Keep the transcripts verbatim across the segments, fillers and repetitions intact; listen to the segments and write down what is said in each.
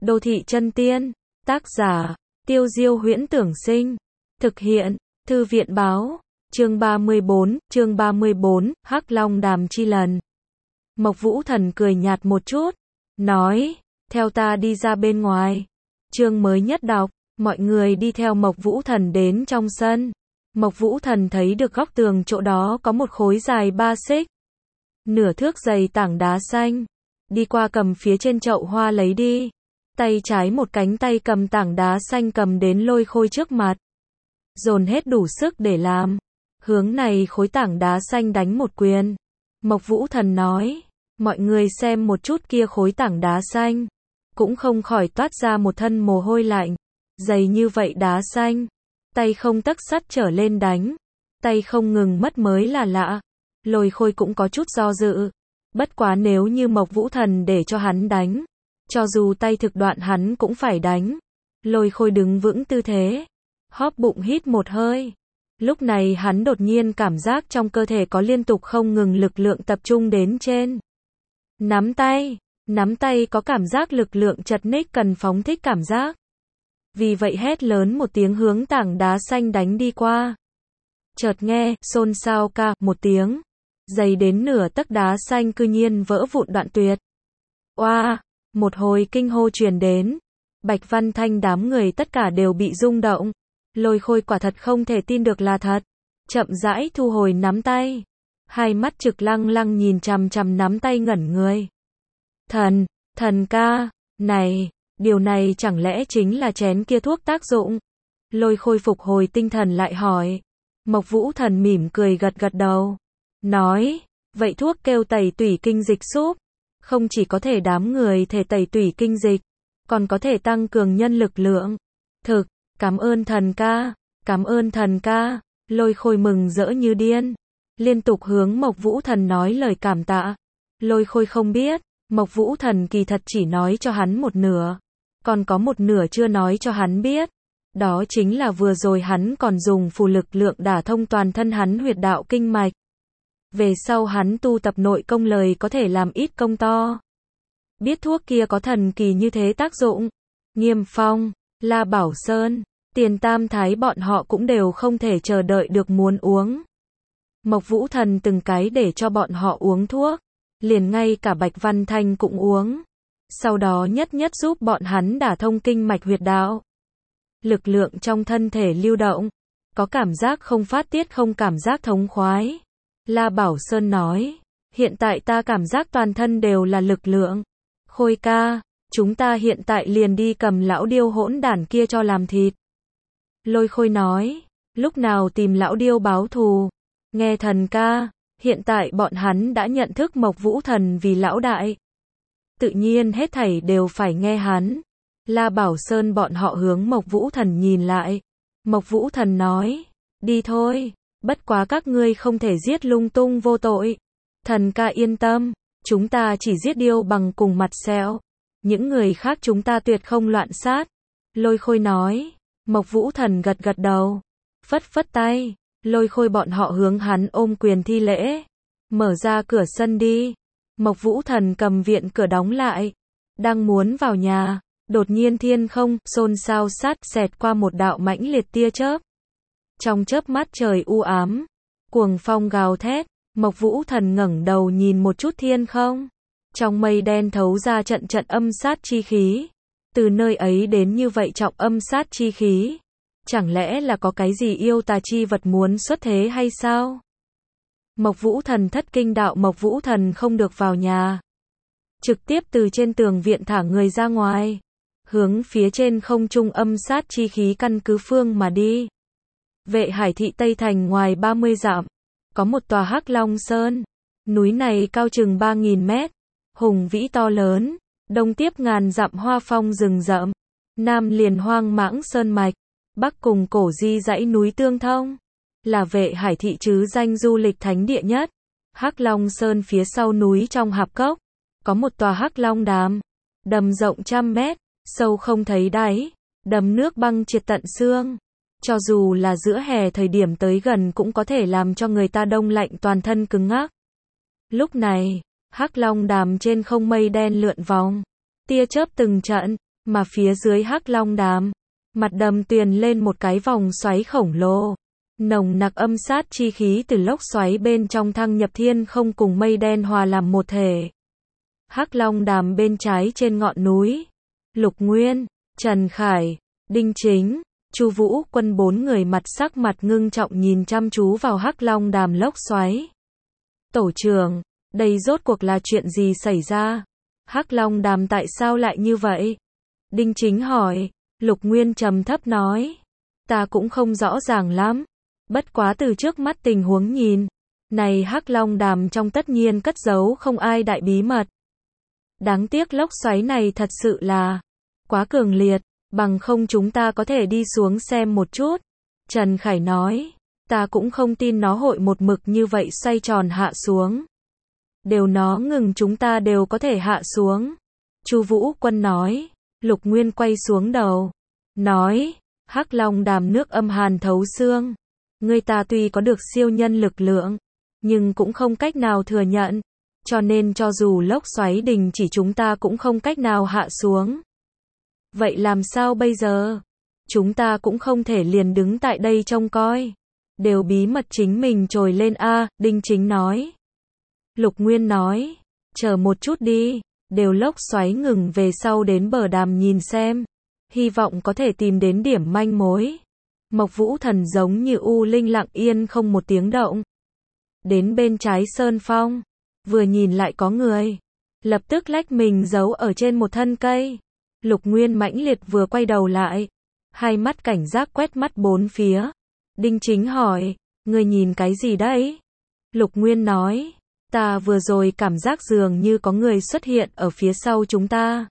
Đô thị chân tiên. Tác giả, Tiêu Diêu Huyễn Tưởng Sinh. Thực hiện, Thư viện Báo. Chương ba mươi bốn, chương ba mươi bốn, Hắc Long đàm chi lần. Mộc Vũ Thần cười nhạt một chút, nói, theo ta đi ra bên ngoài. Chương mới nhất đọc, mọi người đi theo Mộc Vũ Thần đến trong sân. Mộc Vũ Thần thấy được góc tường chỗ đó có một khối dài ba xích, nửa thước dày tảng đá xanh. Đi qua cầm phía trên chậu hoa lấy đi. Tay trái một cánh tay cầm tảng đá xanh cầm đến Lôi Khôi trước mặt. Dồn hết đủ sức để làm. Hướng này khối tảng đá xanh đánh một quyền. Mộc Vũ Thần nói, mọi người xem một chút kia khối tảng đá xanh. Cũng không khỏi toát ra một thân mồ hôi lạnh. Dày như vậy đá xanh. Tay không tấc sắt trở lên đánh. Tay không ngừng mất mới là lạ. Lôi Khôi cũng có chút do dự. Bất quá nếu như Mộc Vũ Thần để cho hắn đánh, cho dù tay thực đoạn hắn cũng phải đánh. Lôi Khôi đứng vững tư thế, hóp bụng hít một hơi. Lúc này hắn đột nhiên cảm giác trong cơ thể có liên tục không ngừng lực lượng tập trung đến trên nắm tay. Nắm tay có cảm giác lực lượng chật ních cần phóng thích cảm giác. Vì vậy hét lớn một tiếng hướng tảng đá xanh đánh đi qua. Chợt nghe, xôn xao ca, một tiếng. Dày đến nửa tấc đá xanh cư nhiên vỡ vụn đoạn tuyệt. Oa, một hồi kinh hô truyền đến. Bạch Văn Thanh đám người tất cả đều bị rung động. Lôi Khôi quả thật không thể tin được là thật. Chậm rãi thu hồi nắm tay. Hai mắt trực lăng lăng nhìn chằm chằm nắm tay ngẩn người. Thần, thần ca, này, điều này chẳng lẽ chính là chén kia thuốc tác dụng? Lôi Khôi phục hồi tinh thần lại hỏi. Mộc Vũ Thần mỉm cười gật gật đầu. Nói, vậy thuốc kêu tẩy tủy kinh dịch súp. Không chỉ có thể đám người thể tẩy tủy kinh dịch, còn có thể tăng cường nhân lực lượng. Thực, cảm ơn thần ca, cảm ơn thần ca. Lôi Khôi mừng rỡ như điên. Liên tục hướng Mộc Vũ Thần nói lời cảm tạ. Lôi Khôi không biết, Mộc Vũ Thần kỳ thật chỉ nói cho hắn một nửa. Còn có một nửa chưa nói cho hắn biết. Đó chính là vừa rồi hắn còn dùng phù lực lượng đả thông toàn thân hắn huyệt đạo kinh mạch. Về sau hắn tu tập nội công lời có thể làm ít công to. Biết thuốc kia có thần kỳ như thế tác dụng. Nghiêm Phong, La Bảo Sơn, Tiền Tam Thái bọn họ cũng đều không thể chờ đợi được muốn uống. Mộc Vũ Thần từng cái để cho bọn họ uống thuốc. Liền ngay cả Bạch Văn Thanh cũng uống. Sau đó nhất nhất giúp bọn hắn đả thông kinh mạch huyệt đạo. Lực lượng trong thân thể lưu động. Có cảm giác không phát tiết không cảm giác thống khoái. La Bảo Sơn nói, hiện tại ta cảm giác toàn thân đều là lực lượng. Khôi ca, chúng ta hiện tại liền đi cầm lão điêu hỗn đản kia cho làm thịt. Lôi Khôi nói, lúc nào tìm lão điêu báo thù. Nghe thần ca, hiện tại bọn hắn đã nhận thức Mộc Vũ Thần vì lão đại. Tự nhiên hết thảy đều phải nghe hắn. La Bảo Sơn bọn họ hướng Mộc Vũ Thần nhìn lại. Mộc Vũ Thần nói, đi thôi. Bất quá các ngươi không thể giết lung tung vô tội. Thần ca yên tâm, chúng ta chỉ giết điêu bằng cùng mặt sẹo. Những người khác chúng ta tuyệt không loạn sát. Lôi Khôi nói. Mộc Vũ Thần gật gật đầu. Phất phất tay. Lôi Khôi bọn họ hướng hắn ôm quyền thi lễ. Mở ra cửa sân đi. Mộc Vũ Thần cầm viện cửa đóng lại. Đang muốn vào nhà. Đột nhiên thiên không, xôn xao sát xẹt qua một đạo mãnh liệt tia chớp. Trong chớp mắt trời u ám, cuồng phong gào thét, Mộc Vũ Thần ngẩng đầu nhìn một chút thiên không. Trong mây đen thấu ra trận trận âm sát chi khí. Từ nơi ấy đến như vậy trọng âm sát chi khí. Chẳng lẽ là có cái gì yêu tà chi vật muốn xuất thế hay sao? Mộc Vũ Thần thất kinh đạo Mộc Vũ Thần không được vào nhà. Trực tiếp từ trên tường viện thả người ra ngoài. Hướng phía trên không trung âm sát chi khí căn cứ phương mà đi. Vệ Hải thị Tây Thành ngoài ba mươi dặm, có một tòa Hắc Long Sơn. Núi này cao chừng ba nghìn mét, hùng vĩ to lớn, đông tiếp ngàn dặm hoa phong rừng rậm, nam liền hoang mãng sơn mạch, bắc cùng cổ di dãy núi tương thông, là Vệ Hải thị chứ danh du lịch thánh địa nhất. Hắc Long Sơn phía sau núi trong hạp cốc, có một tòa Hắc Long đàm, đầm rộng trăm mét, sâu không thấy đáy, đầm nước băng triệt tận xương. Cho dù là giữa hè thời điểm tới gần cũng có thể làm cho người ta đông lạnh toàn thân cứng ngắc. Lúc này, Hắc Long đàm trên không mây đen lượn vòng. Tia chớp từng trận, Mà phía dưới Hắc Long Đàm, mặt đầm tuyền lên một cái vòng xoáy khổng lồ. Nồng nặc âm sát chi khí từ lốc xoáy bên trong thăng nhập thiên không cùng mây đen hòa làm một thể. Hắc Long Đàm bên trái trên ngọn núi, Lục Nguyên, Trần Khải, Đinh Chính, Chu Vũ Quân bốn người mặt sắc mặt ngưng trọng nhìn chăm chú vào Hắc Long Đàm lốc xoáy. Tổ trưởng, đây rốt cuộc là chuyện gì xảy ra? Hắc Long Đàm tại sao lại như vậy? Đinh Chính hỏi. Lục Nguyên trầm thấp nói. Ta cũng không rõ ràng lắm. Bất quá từ trước mắt tình huống nhìn, này Hắc Long Đàm trong tất nhiên cất giấu không ai đại bí mật. Đáng tiếc lốc xoáy này thật sự là quá cường liệt, bằng không chúng ta có thể đi xuống xem một chút. Trần Khải nói, ta cũng không tin nó hội một mực như vậy xoay tròn hạ xuống. Đều nó ngừng chúng ta đều có thể hạ xuống. Chu Vũ Quân nói. Lục Nguyên quay xuống đầu, nói, Hắc Long Đàm nước âm hàn thấu xương. Người ta tuy có được siêu nhân lực lượng, nhưng cũng không cách nào thừa nhận. Cho nên cho dù lốc xoáy đình chỉ chúng ta cũng không cách nào hạ xuống. Vậy làm sao bây giờ? Chúng ta cũng không thể liền đứng tại đây trông coi. Đều bí mật chính mình trồi lên a, Đinh Chính nói. Lục Nguyên nói, chờ một chút đi, đều lốc xoáy ngừng về sau đến bờ đàm nhìn xem. Hy vọng có thể tìm đến điểm manh mối. Mộc Vũ Thần giống như u linh lặng yên không một tiếng động. Đến bên trái sơn phong, vừa nhìn lại có người. Lập tức lách mình giấu ở trên một thân cây. Lục Nguyên mãnh liệt vừa quay đầu lại. Hai mắt cảnh giác quét mắt bốn phía. Đinh Chính hỏi, người nhìn cái gì đấy? Lục Nguyên nói, ta vừa rồi cảm giác dường như có người xuất hiện ở phía sau chúng ta.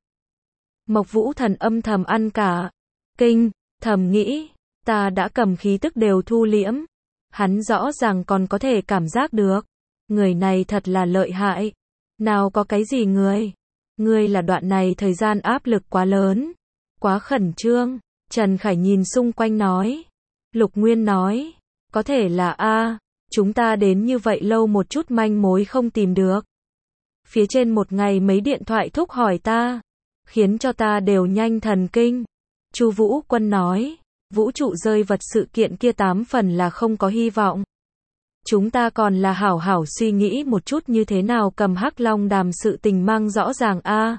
Mộc Vũ Thần âm thầm ăn cả kinh, thầm nghĩ, ta đã cầm khí tức đều thu liễm. Hắn rõ ràng còn có thể cảm giác được. Người này thật là lợi hại. Nào có cái gì người? Ngươi là đoạn này thời gian áp lực quá lớn, quá khẩn trương. Trần Khải nhìn xung quanh nói. Lục Nguyên nói, có thể là a, chúng ta đến như vậy lâu một chút manh mối không tìm được. Phía trên một ngày mấy điện thoại thúc hỏi ta, khiến cho ta đều nhanh thần kinh. Chu Vũ Quân nói, vũ trụ rơi vật sự kiện kia tám phần là không có hy vọng. Chúng ta còn là hảo hảo suy nghĩ một chút như thế nào cầm Hắc Long Đàm sự tình mang rõ ràng a.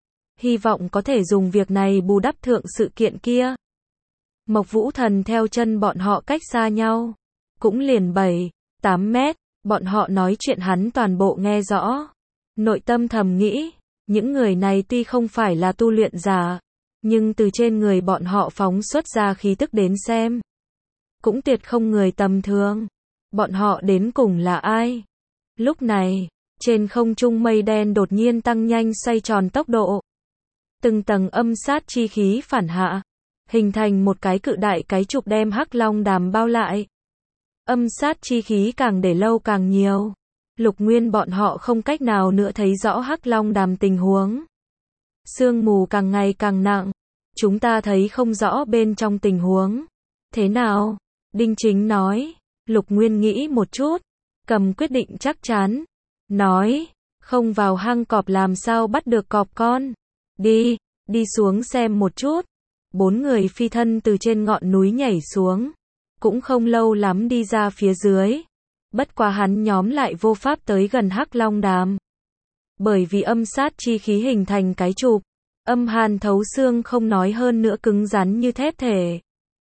Hy vọng có thể dùng việc này bù đắp thượng sự kiện kia. Mộc Vũ Thần theo chân bọn họ cách xa nhau, cũng liền bảy, tám mét, bọn họ nói chuyện hắn toàn bộ nghe rõ. Nội tâm thầm nghĩ, những người này tuy không phải là tu luyện giả, nhưng từ trên người bọn họ phóng xuất ra khí tức đến xem, cũng tuyệt không người tầm thường. Bọn họ đến cùng là ai? Lúc này, trên không trung mây đen đột nhiên tăng nhanh xoay tròn tốc độ. Từng tầng âm sát chi khí phản hạ, hình thành một cái cự đại cái trục đem Hắc Long Đàm bao lại. Âm sát chi khí càng để lâu càng nhiều. Lục Nguyên bọn họ không cách nào nữa thấy rõ Hắc Long Đàm tình huống. Sương mù càng ngày càng nặng. Chúng ta thấy không rõ bên trong tình huống. Thế nào? Đinh Chính nói. Lục Nguyên nghĩ một chút, cầm quyết định chắc chắn. Nói, không vào hang cọp làm sao bắt được cọp con. Đi, đi xuống xem một chút. Bốn người phi thân từ trên ngọn núi nhảy xuống. Cũng không lâu lắm đi ra phía dưới. Bất quá hắn nhóm lại vô pháp tới gần Hắc Long Đàm. Bởi vì âm sát chi khí hình thành cái trục. Âm hàn thấu xương không nói hơn nữa cứng rắn như thép thể.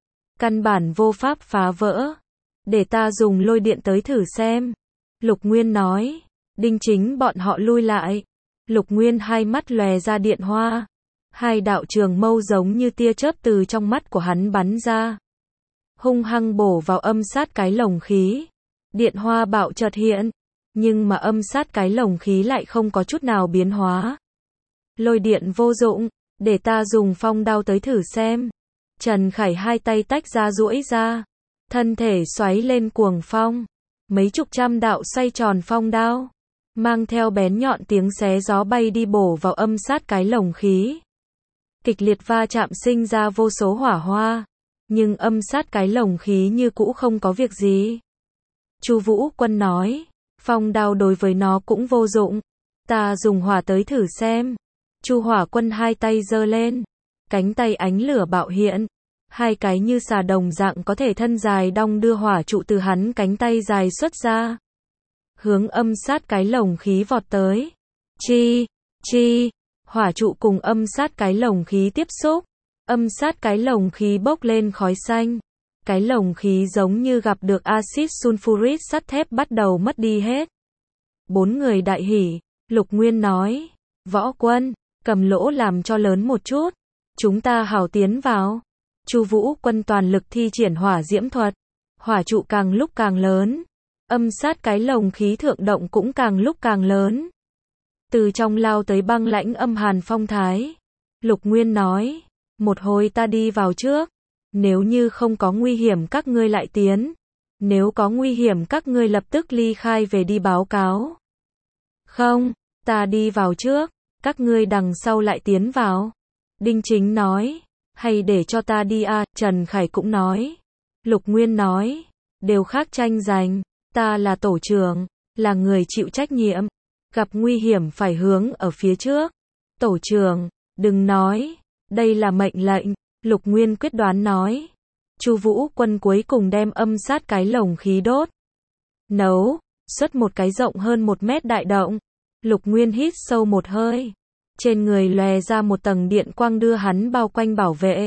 Căn bản vô pháp phá vỡ. Để ta dùng lôi điện tới thử xem. Lục Nguyên nói. Đinh Chính bọn họ lui lại. Lục Nguyên hai mắt lòe ra điện hoa. Hai đạo trường mâu giống như tia chớp từ trong mắt của hắn bắn ra. Hung hăng bổ vào âm sát cái lồng khí. Điện hoa bạo chợt hiện. Nhưng mà âm sát cái lồng khí lại không có chút nào biến hóa. Lôi điện vô dụng. Để ta dùng phong đao tới thử xem. Trần Khải hai tay tách ra duỗi ra. Thân thể xoáy lên cuồng phong. Mấy chục trăm đạo xoay tròn phong đao. Mang theo bén nhọn tiếng xé gió bay đi bổ vào âm sát cái lồng khí. Kịch liệt va chạm sinh ra vô số hỏa hoa. Nhưng âm sát cái lồng khí như cũ không có việc gì. Chu Vũ Quân nói. Phong đao đối với nó cũng vô dụng. Ta dùng hỏa tới thử xem. Chu Hỏa Quân hai tay giơ lên. cánh tay ánh lửa bạo hiện. Hai cái như xà đồng dạng có thể thân dài đong đưa hỏa trụ từ hắn cánh tay dài xuất ra. Hướng âm sát cái lồng khí vọt tới. Chi, chi, hỏa trụ cùng âm sát cái lồng khí tiếp xúc. Âm sát cái lồng khí bốc lên khói xanh. Cái lồng khí giống như gặp được axit sulfuric sắt thép bắt đầu mất đi hết. Bốn người đại hỉ, Lục Nguyên nói, Võ Quân, cầm lỗ làm cho lớn một chút, chúng ta hào tiến vào. Chu Vũ Quân toàn lực thi triển hỏa diễm thuật, hỏa trụ càng lúc càng lớn, âm sát cái lồng khí thượng động cũng càng lúc càng lớn. Từ trong lao tới băng lãnh âm hàn phong thái. Lục Nguyên nói, một hồi ta đi vào trước, nếu như không có nguy hiểm các ngươi lại tiến, nếu có nguy hiểm các ngươi lập tức ly khai về đi báo cáo. Không, ta đi vào trước, các ngươi đằng sau lại tiến vào. Đinh Chính nói, hay để cho ta đi à, Trần Khải cũng nói. Lục Nguyên nói, đều khác tranh giành, ta là tổ trưởng, là người chịu trách nhiệm, gặp nguy hiểm phải hướng ở phía trước. Tổ trưởng, đừng nói, đây là mệnh lệnh, Lục Nguyên quyết đoán nói. Chu Vũ Quân cuối cùng đem âm sát cái lồng khí đốt. Nấu, xuất một cái rộng hơn một mét đại động. Lục Nguyên hít sâu một hơi. Trên người lòe ra một tầng điện quang đưa hắn bao quanh bảo vệ.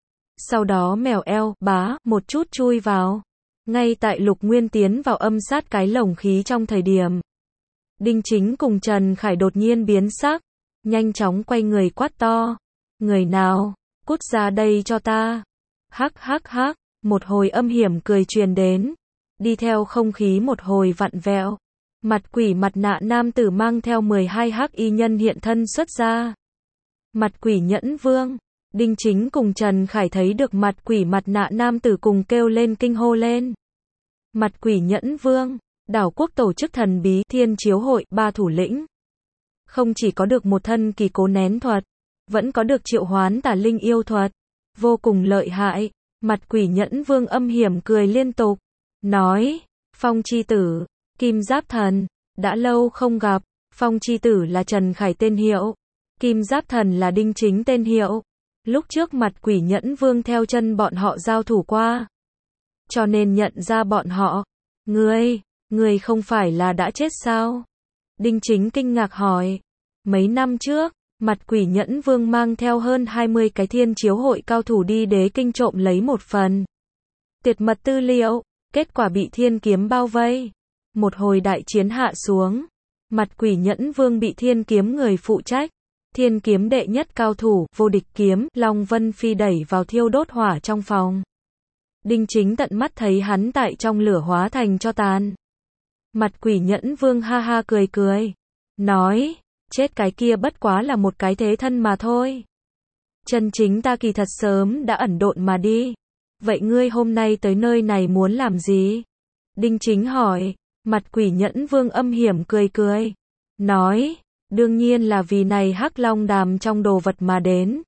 Sau đó mèo eo, bá, một chút chui vào. Ngay tại Lục Nguyên tiến vào âm sát cái lồng khí trong thời điểm. Đinh Chính cùng Trần Khải đột nhiên biến sắc. Nhanh chóng quay người quát to. Người nào, cút ra đây cho ta. Hắc hắc hắc, một hồi âm hiểm cười truyền đến. Đi theo không khí một hồi vặn vẹo. Mặt quỷ mặt nạ nam tử mang theo mười hai hắc y nhân hiện thân xuất ra. Mặt quỷ nhẫn vương. Đinh Chính cùng Trần Khải thấy được mặt quỷ mặt nạ nam tử cùng kêu lên kinh hô lên. Mặt quỷ nhẫn vương, đảo quốc tổ chức thần bí thiên chiếu hội ba thủ lĩnh. Không chỉ có được một thân kỳ cố nén thuật, vẫn có được triệu hoán tà linh yêu thuật. Vô cùng lợi hại. Mặt quỷ nhẫn vương âm hiểm cười liên tục. Nói, Phong chi tử, Kim Giáp Thần, đã lâu không gặp. Phong chi tử là Trần Khải tên hiệu, Kim Giáp Thần là Đinh Chính tên hiệu. Lúc trước mặt quỷ nhẫn vương theo chân bọn họ giao thủ qua, cho nên nhận ra bọn họ. Ngươi, ngươi không phải là đã chết sao? Đinh Chính kinh ngạc hỏi. Mấy năm trước, mặt quỷ nhẫn vương mang theo hơn hai mươi cái thiên chiếu hội cao thủ đi đế kinh trộm lấy một phần tuyệt mật tư liệu, kết quả bị thiên kiếm bao vây. Một hồi đại chiến hạ xuống, mặt quỷ nhẫn vương bị thiên kiếm người phụ trách, thiên kiếm đệ nhất cao thủ, vô địch kiếm, Long Vân Phi đẩy vào thiêu đốt hỏa trong phòng. Đinh Chính tận mắt thấy hắn tại trong lửa hóa thành tro tàn. Mặt quỷ nhẫn vương ha ha cười cười, nói, chết cái kia bất quá là một cái thế thân mà thôi. Chân chính ta kỳ thật sớm đã ẩn độn mà đi. Vậy ngươi hôm nay tới nơi này muốn làm gì? Đinh Chính hỏi. Mặt quỷ nhẫn vương âm hiểm cười cười, nói, đương nhiên là vì này hắc long đàm trong đồ vật mà đến.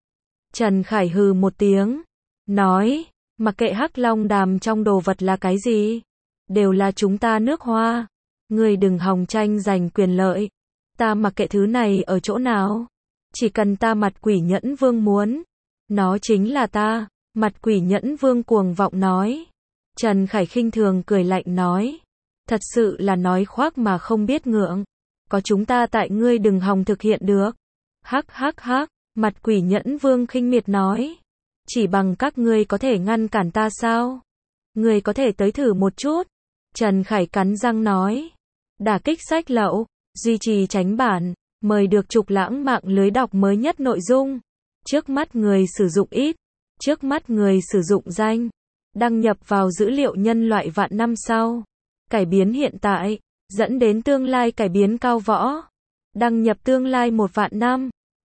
Trần Khải hừ một tiếng, nói, mặc kệ hắc long đàm trong đồ vật là cái gì, đều là chúng ta nước Hoa. Ngươi đừng hòng tranh giành quyền lợi. Ta mặc kệ thứ này ở chỗ nào, chỉ cần ta mặt quỷ nhẫn vương muốn, nó chính là ta. Mặt quỷ nhẫn vương cuồng vọng nói. Trần Khải khinh thường cười lạnh nói, thật sự là nói khoác mà không biết ngượng. Có chúng ta tại ngươi đừng hòng thực hiện được. Hắc hắc hắc, mặt quỷ nhẫn vương khinh miệt nói, chỉ bằng các ngươi có thể ngăn cản ta sao? Ngươi có thể tới thử một chút. Trần Khải cắn răng nói, đả kích sách lậu, duy trì tránh bản, mời được Trục Lãng mạng lưới đọc mới nhất nội dung. Trước mắt người sử dụng ít, trước mắt người sử dụng danh, đăng nhập vào dữ liệu nhân loại vạn năm sau, cải biến hiện tại, dẫn đến tương lai cải biến cao võ, đăng nhập tương lai một vạn năm.